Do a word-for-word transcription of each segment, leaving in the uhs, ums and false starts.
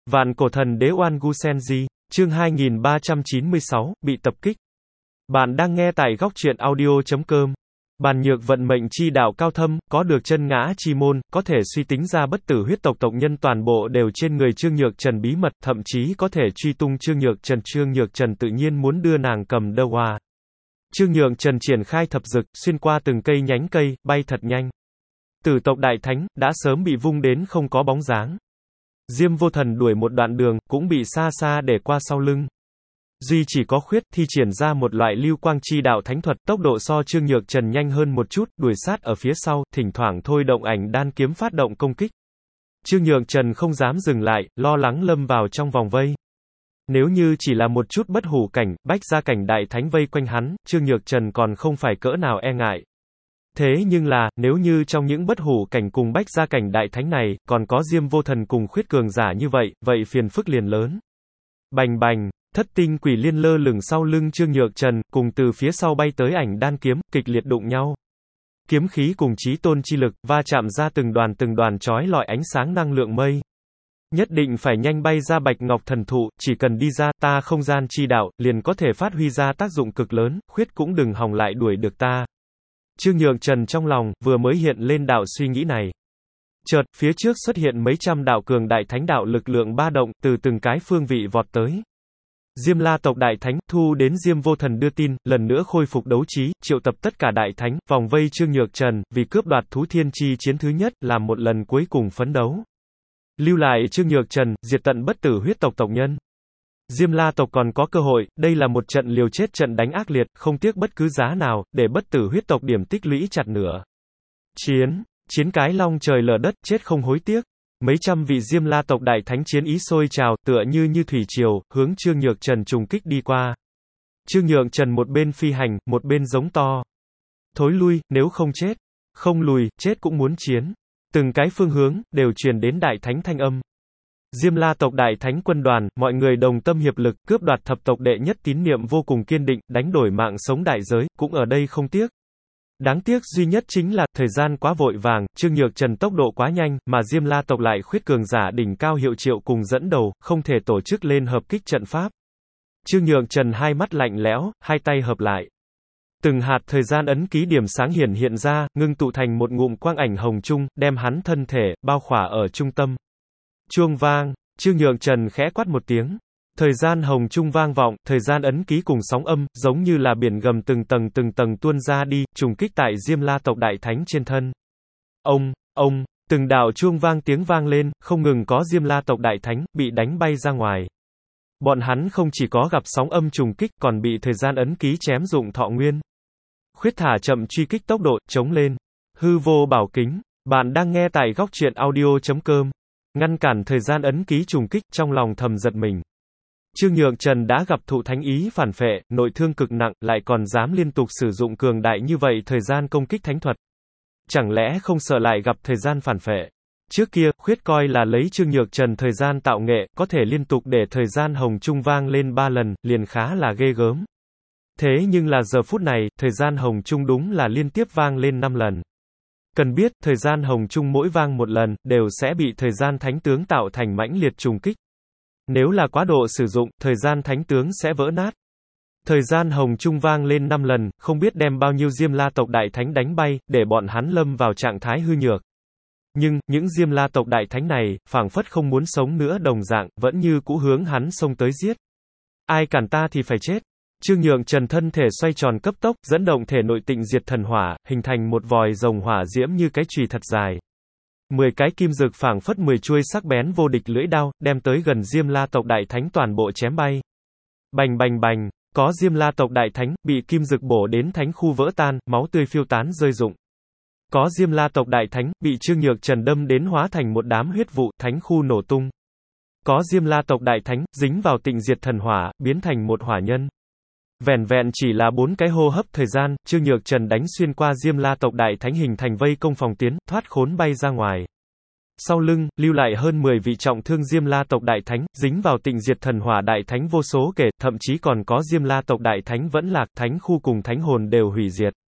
Vạn cổ thần đế Oan Gu Senji, chương hai nghìn ba trăm chín mươi sáu, bị tập kích. Bạn đang nghe tại góc truyện audio chấm com. Bàn nhược vận mệnh chi đạo cao thâm, có được chân ngã chi môn, có thể suy tính ra bất tử huyết tộc tộc nhân toàn bộ đều trên người Trương Nhược Trần bí mật, thậm chí có thể truy tung Trương Nhược Trần. Trương Nhược Trần tự nhiên muốn đưa nàng cầm đơ hoa. Trương Nhược Trần triển khai thập dực, xuyên qua từng cây nhánh cây, bay thật nhanh. Tử tộc đại thánh, đã sớm bị vung đến không có bóng dáng. Diêm Vô Thần đuổi một đoạn đường, cũng bị xa xa để qua sau lưng. Duy chỉ có khuyết, thi triển ra một loại lưu quang chi đạo thánh thuật, tốc độ so Trương Nhược Trần nhanh hơn một chút, đuổi sát ở phía sau, thỉnh thoảng thôi động ảnh đan kiếm phát động công kích. Trương Nhược Trần không dám dừng lại, lo lắng lâm vào trong vòng vây. Nếu như chỉ là một chút bất hủ cảnh, bách gia cảnh đại thánh vây quanh hắn, Trương Nhược Trần còn không phải cỡ nào e ngại. Thế nhưng là, nếu như trong những bất hủ cảnh cùng bách gia cảnh đại thánh này, còn có Diêm Vô Thần cùng khuyết cường giả như vậy, vậy phiền phức liền lớn. Bành bành, thất tinh quỷ liên lơ lửng sau lưng Trương Nhược Trần, cùng từ phía sau bay tới ảnh đan kiếm, kịch liệt đụng nhau. Kiếm khí cùng chí tôn chi lực, va chạm ra từng đoàn từng đoàn chói lọi ánh sáng năng lượng mây. Nhất định phải nhanh bay ra bạch ngọc thần thụ, chỉ cần đi ra, ta không gian chi đạo, liền có thể phát huy ra tác dụng cực lớn, khuyết cũng đừng hòng lại đuổi được ta. Trương Nhược Trần trong lòng, vừa mới hiện lên đạo suy nghĩ này. Chợt, phía trước xuất hiện mấy trăm đạo cường đại thánh đạo lực lượng ba động, từ từng cái phương vị vọt tới. Diêm La tộc đại thánh, thu đến Diêm Vô Thần đưa tin, lần nữa khôi phục đấu trí, triệu tập tất cả đại thánh, vòng vây Trương Nhược Trần, vì cướp đoạt thú thiên chi chiến thứ nhất, làm một lần cuối cùng phấn đấu. Lưu lại Trương Nhược Trần, diệt tận bất tử huyết tộc tộc nhân. Diêm La tộc còn có cơ hội, đây là một trận liều chết trận đánh ác liệt, không tiếc bất cứ giá nào, để bất tử huyết tộc điểm tích lũy chặt nửa. Chiến, chiến cái long trời lở đất, chết không hối tiếc. Mấy trăm vị Diêm La tộc đại thánh chiến ý sôi trào, tựa như như thủy triều, hướng Trương Nhược Trần trùng kích đi qua. Trương Nhược Trần một bên phi hành, một bên giống to. Thối lui, nếu không chết. Không lùi, chết cũng muốn chiến. Từng cái phương hướng, đều truyền đến đại thánh thanh âm. Diêm La tộc đại thánh quân đoàn, mọi người đồng tâm hiệp lực, cướp đoạt thập tộc đệ nhất, tín niệm vô cùng kiên định, đánh đổi mạng sống đại giới, cũng ở đây không tiếc. Đáng tiếc duy nhất chính là, thời gian quá vội vàng, Trương Nhược Trần tốc độ quá nhanh, mà Diêm La tộc lại khuyết cường giả đỉnh cao hiệu triệu cùng dẫn đầu, không thể tổ chức lên hợp kích trận pháp. Trương Nhược Trần hai mắt lạnh lẽo, hai tay hợp lại. Từng hạt thời gian ấn ký điểm sáng hiển hiện ra, ngưng tụ thành một ngụm quang ảnh hồng trung, đem hắn thân thể, bao khỏa ở trung tâm. Chuông vang, Trương Nhược Trần khẽ quát một tiếng. Thời gian hồng trung vang vọng, thời gian ấn ký cùng sóng âm, giống như là biển gầm từng tầng từng tầng tuôn ra đi, trùng kích tại Diêm La tộc đại thánh trên thân. Ông, ông, từng đạo chuông vang tiếng vang lên, không ngừng có Diêm La tộc đại thánh, bị đánh bay ra ngoài. Bọn hắn không chỉ có gặp sóng âm trùng kích, còn bị thời gian ấn ký chém dụng thọ nguyên. Khuyết thả chậm truy kích tốc độ, chống lên. Hư vô bảo kính, bạn đang nghe tại góc truyện audio chấm com. Ngăn cản thời gian ấn ký trùng kích, trong lòng thầm giật mình. Trương Nhược Trần đã gặp thụ thánh ý phản phệ, nội thương cực nặng, lại còn dám liên tục sử dụng cường đại như vậy thời gian công kích thánh thuật. Chẳng lẽ không sợ lại gặp thời gian phản phệ? Trước kia, khuyết coi là lấy Trương Nhược Trần thời gian tạo nghệ, có thể liên tục để thời gian hồng trung vang lên ba lần, liền khá là ghê gớm. Thế nhưng là giờ phút này, thời gian hồng trung đúng là liên tiếp vang lên năm lần. Cần biết, thời gian hồng trung mỗi vang một lần, đều sẽ bị thời gian thánh tướng tạo thành mãnh liệt trùng kích. Nếu là quá độ sử dụng, thời gian thánh tướng sẽ vỡ nát. Thời gian hồng trung vang lên năm lần, không biết đem bao nhiêu Diêm La tộc đại thánh đánh bay, để bọn hắn lâm vào trạng thái hư nhược. Nhưng, những Diêm La tộc đại thánh này, phảng phất không muốn sống nữa đồng dạng, vẫn như cũ hướng hắn xông tới giết. Ai cản ta thì phải chết. Trương Nhược Trần thân thể xoay tròn cấp tốc, dẫn động thể nội tịnh diệt thần hỏa, hình thành một vòi rồng hỏa diễm như cái chùy thật dài. Mười cái kim dực phảng phất mười chuôi sắc bén vô địch lưỡi đao, đem tới gần Diêm La tộc đại thánh toàn bộ chém bay. Bành bành bành, có Diêm La tộc đại thánh, bị kim dực bổ đến thánh khu vỡ tan, máu tươi phiêu tán rơi rụng. Có Diêm La tộc đại thánh, bị Trương Nhược Trần đâm đến hóa thành một đám huyết vụ, thánh khu nổ tung. Có Diêm La tộc đại thánh, dính vào tịnh diệt thần hỏa, biến thành một hỏa nhân. Vẻn vẹn chỉ là bốn cái hô hấp thời gian, Trương Nhược Trần đánh xuyên qua Diêm La tộc đại thánh hình thành vây công phòng tiến, thoát khốn bay ra ngoài. Sau lưng, lưu lại hơn mười vị trọng thương Diêm La tộc đại thánh, dính vào tịnh diệt thần hỏa đại thánh vô số kể, thậm chí còn có Diêm La tộc đại thánh vẫn lạc, thánh khu cùng thánh hồn đều hủy diệt.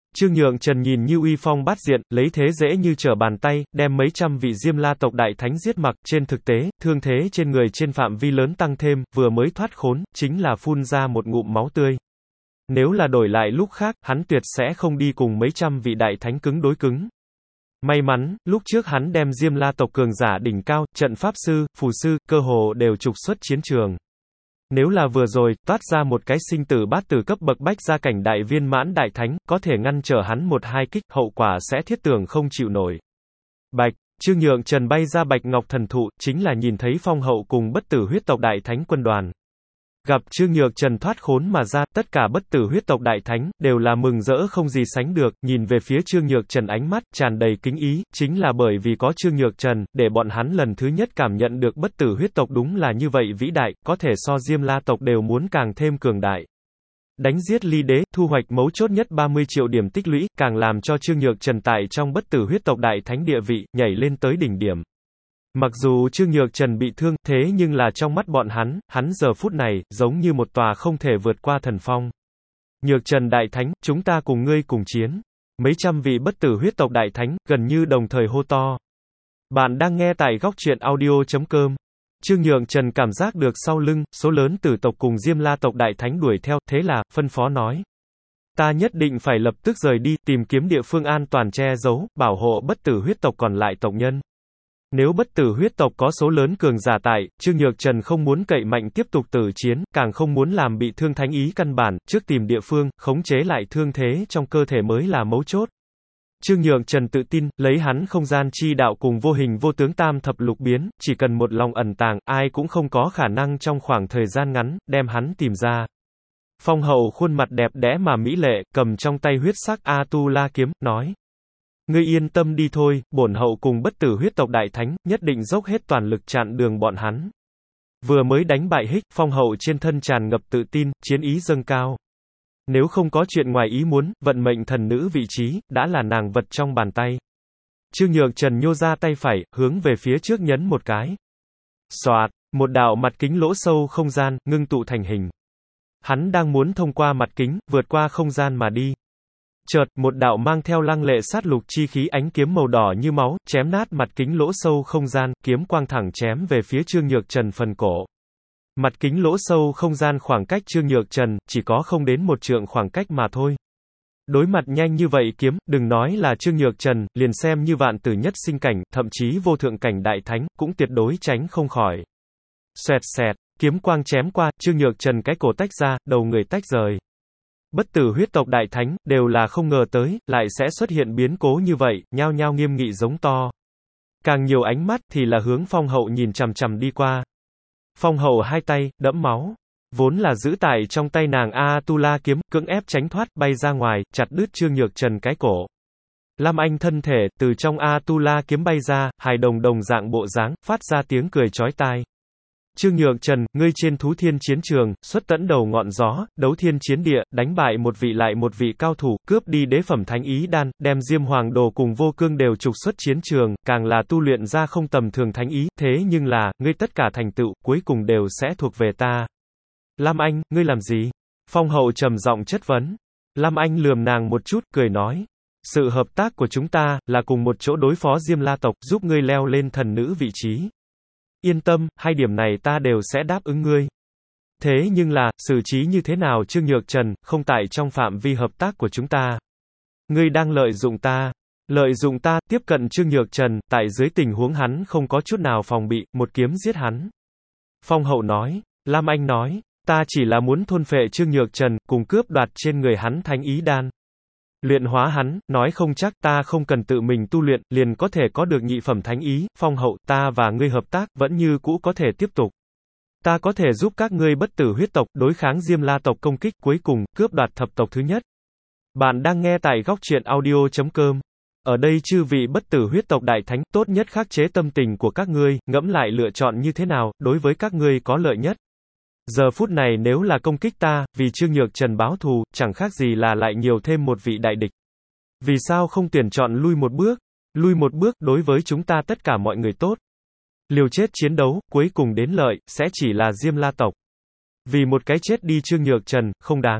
Trương Nhượng Trần nhìn như uy phong bát diện, lấy thế dễ như trở bàn tay, đem mấy trăm vị Diêm La tộc đại thánh giết mặc, trên thực tế, thương thế trên người trên phạm vi lớn tăng thêm, vừa mới thoát khốn, chính là phun ra một ngụm máu tươi. Nếu là đổi lại lúc khác, hắn tuyệt sẽ không đi cùng mấy trăm vị đại thánh cứng đối cứng. May mắn, lúc trước hắn đem Diêm La tộc cường giả đỉnh cao, trận pháp sư, phù sư, cơ hồ đều trục xuất chiến trường. Nếu là vừa rồi, toát ra một cái sinh tử bát tử cấp bậc bách gia cảnh đại viên mãn đại thánh, có thể ngăn trở hắn một hai kích, hậu quả sẽ thiết tưởng không chịu nổi. Bạch, Trương Nhượng Trần bay ra Bạch Ngọc Thần Thụ, chính là nhìn thấy Phong Hậu cùng bất tử huyết tộc đại thánh quân đoàn. Gặp Trương Nhượng Trần thoát khốn mà ra, tất cả bất tử huyết tộc đại thánh, đều là mừng rỡ không gì sánh được, nhìn về phía Trương Nhượng Trần ánh mắt, tràn đầy kính ý, chính là bởi vì có Trương Nhượng Trần, để bọn hắn lần thứ nhất cảm nhận được bất tử huyết tộc đúng là như vậy vĩ đại, có thể so Diêm La tộc đều muốn càng thêm cường đại. Đánh giết ly đế, thu hoạch mấu chốt nhất ba mươi triệu điểm tích lũy, càng làm cho Trương Nhượng Trần tại trong bất tử huyết tộc đại thánh địa vị, nhảy lên tới đỉnh điểm. Mặc dù Trương Nhượng Trần bị thương, thế nhưng là trong mắt bọn hắn, hắn giờ phút này, giống như một tòa không thể vượt qua thần phong. Nhược Trần đại thánh, chúng ta cùng ngươi cùng chiến. Mấy trăm vị bất tử huyết tộc đại thánh, gần như đồng thời hô to. Bạn đang nghe tại góc truyện audio chấm com. Trương Nhượng Trần cảm giác được sau lưng, số lớn tử tộc cùng Diêm La tộc đại thánh đuổi theo, thế là, phân phó nói. Ta nhất định phải lập tức rời đi, tìm kiếm địa phương an toàn che giấu, bảo hộ bất tử huyết tộc còn lại tộc nhân. Nếu bất tử huyết tộc có số lớn cường giả tại, Trương Nhượng Trần không muốn cậy mạnh tiếp tục tử chiến, càng không muốn làm bị thương thánh ý căn bản, trước tìm địa phương, khống chế lại thương thế trong cơ thể mới là mấu chốt. Trương Nhượng Trần tự tin, lấy hắn không gian chi đạo cùng vô hình vô tướng tam thập lục biến, chỉ cần một lòng ẩn tàng, ai cũng không có khả năng trong khoảng thời gian ngắn, đem hắn tìm ra. Phong Hậu khuôn mặt đẹp đẽ mà mỹ lệ, cầm trong tay huyết sắc A-tu-la kiếm, nói. Ngươi yên tâm đi thôi, bổn hậu cùng bất tử huyết tộc đại thánh, nhất định dốc hết toàn lực chặn đường bọn hắn. Vừa mới đánh bại Hích, Phong Hậu trên thân tràn ngập tự tin, chiến ý dâng cao. Nếu không có chuyện ngoài ý muốn, vận mệnh thần nữ vị trí, đã là nàng vật trong bàn tay. Trương Nhượng Trần nhô ra tay phải, hướng về phía trước nhấn một cái. Xoạt, một đạo mặt kính lỗ sâu không gian, ngưng tụ thành hình. Hắn đang muốn thông qua mặt kính, vượt qua không gian mà đi. Chợt, một đạo mang theo lăng lệ sát lục chi khí ánh kiếm màu đỏ như máu, chém nát mặt kính lỗ sâu không gian, kiếm quang thẳng chém về phía Trương Nhượng Trần phần cổ. Mặt kính lỗ sâu không gian khoảng cách Trương Nhượng Trần, chỉ có không đến một trượng khoảng cách mà thôi. Đối mặt nhanh như vậy kiếm, đừng nói là Trương Nhượng Trần, liền xem như vạn tử nhất sinh cảnh, thậm chí vô thượng cảnh đại thánh, cũng tuyệt đối tránh không khỏi. Xoẹt xẹt, kiếm quang chém qua, Trương Nhượng Trần cái cổ tách ra, đầu người tách rời. Bất tử huyết tộc đại thánh, đều là không ngờ tới, lại sẽ xuất hiện biến cố như vậy, nhao nhao nghiêm nghị giống to. Càng nhiều ánh mắt, thì là hướng Phong Hậu nhìn chằm chằm đi qua. Phong Hậu hai tay, đẫm máu. Vốn là giữ tại trong tay nàng A-tu-la kiếm, cưỡng ép tránh thoát, bay ra ngoài, chặt đứt Trương Nhượng Trần cái cổ. Lam Anh thân thể, từ trong A-tu-la kiếm bay ra, hài đồng đồng dạng bộ dáng, phát ra tiếng cười chói tai. Trương Nhượng Trần, ngươi trên thú thiên chiến trường, xuất tẫn đầu ngọn gió, đấu thiên chiến địa, đánh bại một vị lại một vị cao thủ, cướp đi đế phẩm thánh ý đan, đem Diêm Hoàng Đồ cùng Vô Cương đều trục xuất chiến trường, càng là tu luyện ra không tầm thường thánh ý, thế nhưng là, ngươi tất cả thành tựu, cuối cùng đều sẽ thuộc về ta. Lam Anh, ngươi làm gì? Phong Hậu trầm giọng chất vấn. Lam Anh lườm nàng một chút, cười nói. Sự hợp tác của chúng ta, là cùng một chỗ đối phó Diêm La tộc, giúp ngươi leo lên thần nữ vị trí. Yên tâm, hai điểm này ta đều sẽ đáp ứng ngươi. Thế nhưng là, xử trí như thế nào Trương Nhượng Trần, không tại trong phạm vi hợp tác của chúng ta. Ngươi đang lợi dụng ta. Lợi dụng ta, tiếp cận Trương Nhượng Trần, tại dưới tình huống hắn không có chút nào phòng bị, một kiếm giết hắn. Phong Hậu nói, Lam Anh nói, ta chỉ là muốn thôn phệ Trương Nhượng Trần, cùng cướp đoạt trên người hắn thánh ý đan. Luyện hóa hắn, nói không chắc ta không cần tự mình tu luyện, liền có thể có được nhị phẩm thánh ý, Phong Hậu, ta và ngươi hợp tác, vẫn như cũ có thể tiếp tục. Ta có thể giúp các ngươi bất tử huyết tộc, đối kháng Diêm La tộc công kích, cuối cùng, cướp đoạt thập tộc thứ nhất. Bạn đang nghe tại góc truyện audio chấm com. Ở đây chư vị bất tử huyết tộc đại thánh, tốt nhất khắc chế tâm tình của các ngươi, ngẫm lại lựa chọn như thế nào, đối với các ngươi có lợi nhất. Giờ phút này nếu là công kích ta, vì Trương Nhượng Trần báo thù, chẳng khác gì là lại nhiều thêm một vị đại địch. Vì sao không tuyển chọn lui một bước? Lui một bước, đối với chúng ta tất cả mọi người tốt. Liều chết chiến đấu, cuối cùng đến lợi, sẽ chỉ là Diêm La tộc. Vì một cái chết đi Trương Nhượng Trần, không đáng.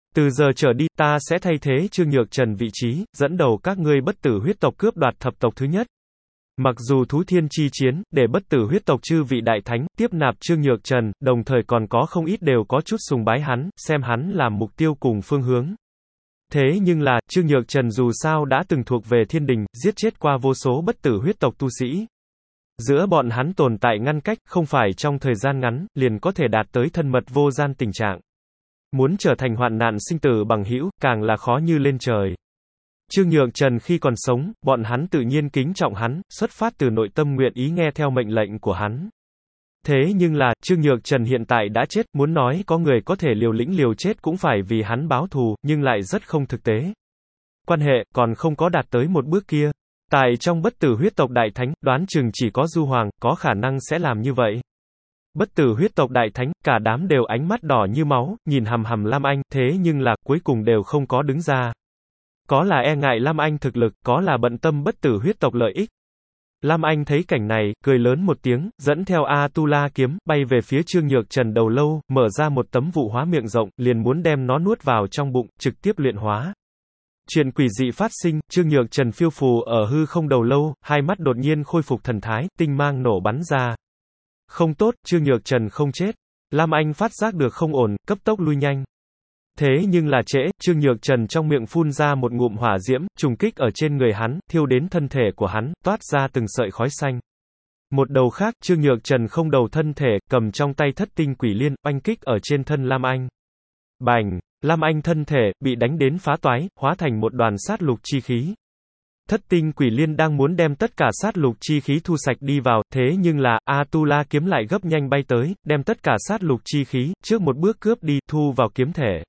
Từ giờ trở đi, ta sẽ thay thế Trương Nhược Trần vị trí, dẫn đầu các ngươi bất tử huyết tộc cướp đoạt thập tộc thứ nhất. Mặc dù thú thiên chi chiến, để bất tử huyết tộc chư vị đại thánh, tiếp nạp Trương Nhược Trần, đồng thời còn có không ít đều có chút sùng bái hắn, xem hắn làm mục tiêu cùng phương hướng. Thế nhưng là, Trương Nhược Trần dù sao đã từng thuộc về thiên đình, giết chết qua vô số bất tử huyết tộc tu sĩ. Giữa bọn hắn tồn tại ngăn cách, không phải trong thời gian ngắn, liền có thể đạt tới thân mật vô gian tình trạng. Muốn trở thành hoạn nạn sinh tử bằng hữu, càng là khó như lên trời. Trương Nhược Trần khi còn sống, bọn hắn tự nhiên kính trọng hắn, xuất phát từ nội tâm nguyện ý nghe theo mệnh lệnh của hắn. Thế nhưng là, Trương Nhược Trần hiện tại đã chết, muốn nói có người có thể liều lĩnh liều chết cũng phải vì hắn báo thù, nhưng lại rất không thực tế. Quan hệ, còn không có đạt tới một bước kia. Tại trong bất tử huyết tộc đại thánh, đoán chừng chỉ có Du Hoàng, có khả năng sẽ làm như vậy. Bất tử huyết tộc đại thánh, cả đám đều ánh mắt đỏ như máu, nhìn hằm hằm Lam Anh, thế nhưng là, cuối cùng đều không có đứng ra. Có là e ngại Lam Anh thực lực, có là bận tâm bất tử huyết tộc lợi ích. Lam Anh thấy cảnh này, cười lớn một tiếng, dẫn theo A-tu-la kiếm, bay về phía Trương Nhược Trần đầu lâu, mở ra một tấm vụ hóa miệng rộng, liền muốn đem nó nuốt vào trong bụng, trực tiếp luyện hóa. Chuyện quỷ dị phát sinh, Trương Nhược Trần phiêu phù ở hư không đầu lâu, hai mắt đột nhiên khôi phục thần thái, tinh mang nổ bắn ra. Không tốt, Trương Nhược Trần không chết. Lam Anh phát giác được không ổn, cấp tốc lui nhanh. Thế nhưng là trễ, Trương Nhược Trần trong miệng phun ra một ngụm hỏa diễm, trùng kích ở trên người hắn, thiêu đến thân thể của hắn, toát ra từng sợi khói xanh. Một đầu khác, Trương Nhược Trần không đầu thân thể, cầm trong tay thất tinh quỷ liên, oanh kích ở trên thân Lam Anh. Bành! Lam Anh thân thể, bị đánh đến phá toái, hóa thành một đoàn sát lục chi khí. Thất tinh quỷ liên đang muốn đem tất cả sát lục chi khí thu sạch đi vào, thế nhưng là, A-tu-la kiếm lại gấp nhanh bay tới, đem tất cả sát lục chi khí, trước một bước cướp đi, thu vào kiếm thể.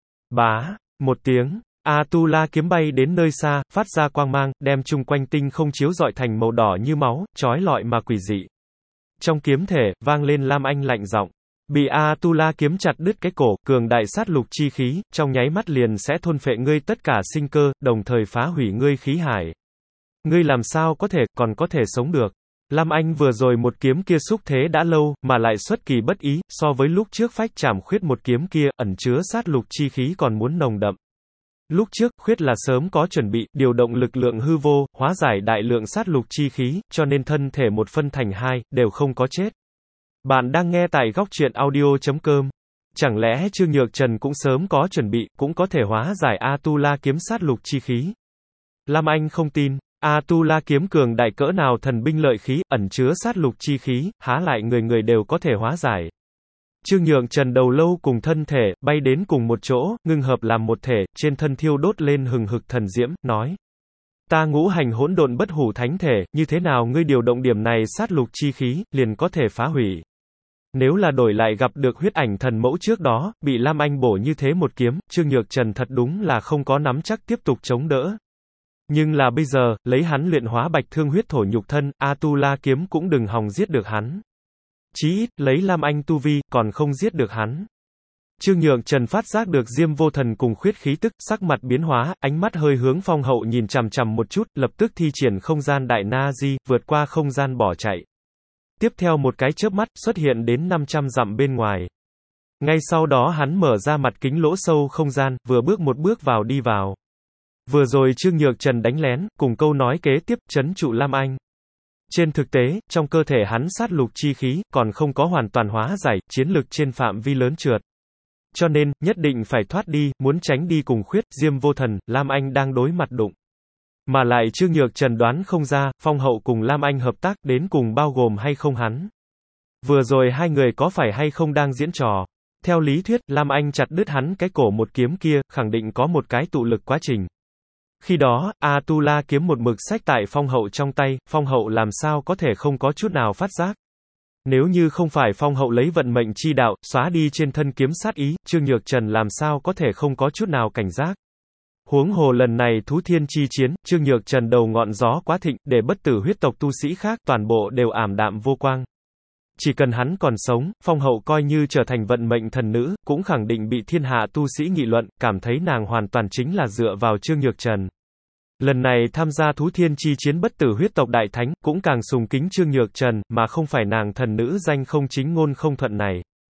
Bá! Một tiếng, A-tu-la kiếm bay đến nơi xa, phát ra quang mang, đem chung quanh tinh không chiếu rọi thành màu đỏ như máu, chói lọi mà quỷ dị. Trong kiếm thể, vang lên Lam Anh lạnh giọng. Bị A-tu-la kiếm chặt đứt cái cổ, cường đại sát lục chi khí, trong nháy mắt liền sẽ thôn phệ ngươi tất cả sinh cơ, đồng thời phá hủy ngươi khí hải. Ngươi làm sao có thể, còn có thể sống được. Lam Anh vừa rồi một kiếm kia xúc thế đã lâu, mà lại xuất kỳ bất ý, so với lúc trước phách trảm khuyết một kiếm kia, ẩn chứa sát lục chi khí còn muốn nồng đậm. Lúc trước, khuyết là sớm có chuẩn bị, điều động lực lượng hư vô, hóa giải đại lượng sát lục chi khí, cho nên thân thể một phân thành hai, đều không có chết. Bạn đang nghe tại góc truyện audio chấm com. Chẳng lẽ Trương Nhược Trần cũng sớm có chuẩn bị, cũng có thể hóa giải A-tu-la kiếm sát lục chi khí? Lam Anh không tin, A-tu-la kiếm cường đại cỡ nào thần binh lợi khí, ẩn chứa sát lục chi khí, há lại người người đều có thể hóa giải. Trương Nhược Trần đầu lâu cùng thân thể, bay đến cùng một chỗ, ngưng hợp làm một thể, trên thân thiêu đốt lên hừng hực thần diễm, nói. Ta ngũ hành hỗn độn bất hủ thánh thể, như thế nào ngươi điều động điểm này sát lục chi khí, liền có thể phá hủy. Nếu là đổi lại gặp được huyết ảnh thần mẫu trước đó, bị Lam Anh bổ như thế một kiếm, Trương Nhược Trần thật đúng là không có nắm chắc tiếp tục chống đỡ. Nhưng là bây giờ, lấy hắn luyện hóa bạch thương huyết thổ nhục thân, A-tu-la kiếm cũng đừng hòng giết được hắn. Chí ít, lấy Lam Anh tu vi, còn không giết được hắn. Trương Nhược Trần phát giác được Diêm Vô Thần cùng khuyết khí tức, sắc mặt biến hóa, ánh mắt hơi hướng Phong Hậu nhìn chằm chằm một chút, lập tức thi triển không gian đại na di, vượt qua không gian bỏ chạy. Tiếp theo một cái chớp mắt, xuất hiện đến năm trăm dặm bên ngoài. Ngay sau đó hắn mở ra mặt kính lỗ sâu không gian, vừa bước một bước vào đi vào. Vừa rồi Trương Nhược Trần đánh lén, cùng câu nói kế tiếp, trấn trụ Lam Anh. Trên thực tế, trong cơ thể hắn sát lục chi khí, còn không có hoàn toàn hóa giải, chiến lực trên phạm vi lớn trượt. Cho nên, nhất định phải thoát đi, muốn tránh đi cùng khuyết, Diêm Vô Thần, Lam Anh đang đối mặt đụng. Mà lại Trương Nhược Trần đoán không ra, Phong Hậu cùng Lam Anh hợp tác, đến cùng bao gồm hay không hắn. Vừa rồi hai người có phải hay không đang diễn trò. Theo lý thuyết, Lam Anh chặt đứt hắn cái cổ một kiếm kia, khẳng định có một cái tụ lực quá trình. Khi đó, A-tu-la kiếm một mực xách tại Phong Hậu trong tay, Phong Hậu làm sao có thể không có chút nào phát giác. Nếu như không phải Phong Hậu lấy vận mệnh chi đạo, xóa đi trên thân kiếm sát ý, Trương Nhược Trần làm sao có thể không có chút nào cảnh giác. Huống hồ lần này thú thiên chi chiến, Trương Nhược Trần đầu ngọn gió quá thịnh, để bất tử huyết tộc tu sĩ khác, toàn bộ đều ảm đạm vô quang. Chỉ cần hắn còn sống, Phong Hậu coi như trở thành vận mệnh thần nữ, cũng khẳng định bị thiên hạ tu sĩ nghị luận, cảm thấy nàng hoàn toàn chính là dựa vào Trương Nhược Trần. Lần này tham gia thú thiên chi chiến bất tử huyết tộc đại thánh, cũng càng sùng kính Trương Nhược Trần, mà không phải nàng thần nữ danh không chính ngôn không thuận này.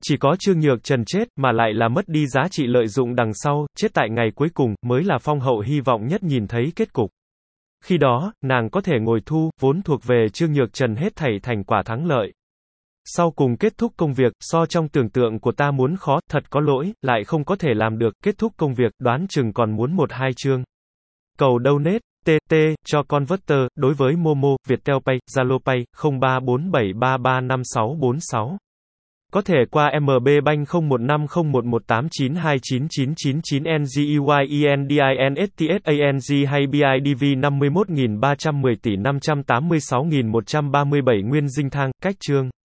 Chỉ có Trương Nhược Trần chết, mà lại là mất đi giá trị lợi dụng đằng sau, chết tại ngày cuối cùng, mới là Phong Hậu hy vọng nhất nhìn thấy kết cục. Khi đó, nàng có thể ngồi thu, vốn thuộc về Trương Nhược Trần hết thảy thành quả thắng lợi. Sau cùng kết thúc công việc, so trong tưởng tượng của ta muốn khó, thật có lỗi, lại không có thể làm được, kết thúc công việc, đoán chừng còn muốn một hai chương. Cầu donate, tê tê, cho converter, đối với Momo, Viettel Pay, Zalo Pay, không ba bốn bảy ba ba năm sáu bốn sáu. Có thể qua em bê Bank không một năm không một một tám chín hai chín chín chín chín N G E Y E N D I N S T S A N G hay B I D V năm mươi mốt nghìn ba trăm mười tỷ năm trăm tám mươi sáu nghìn một trăm ba mươi bảy Nguyên Dinh Thang, cách chương.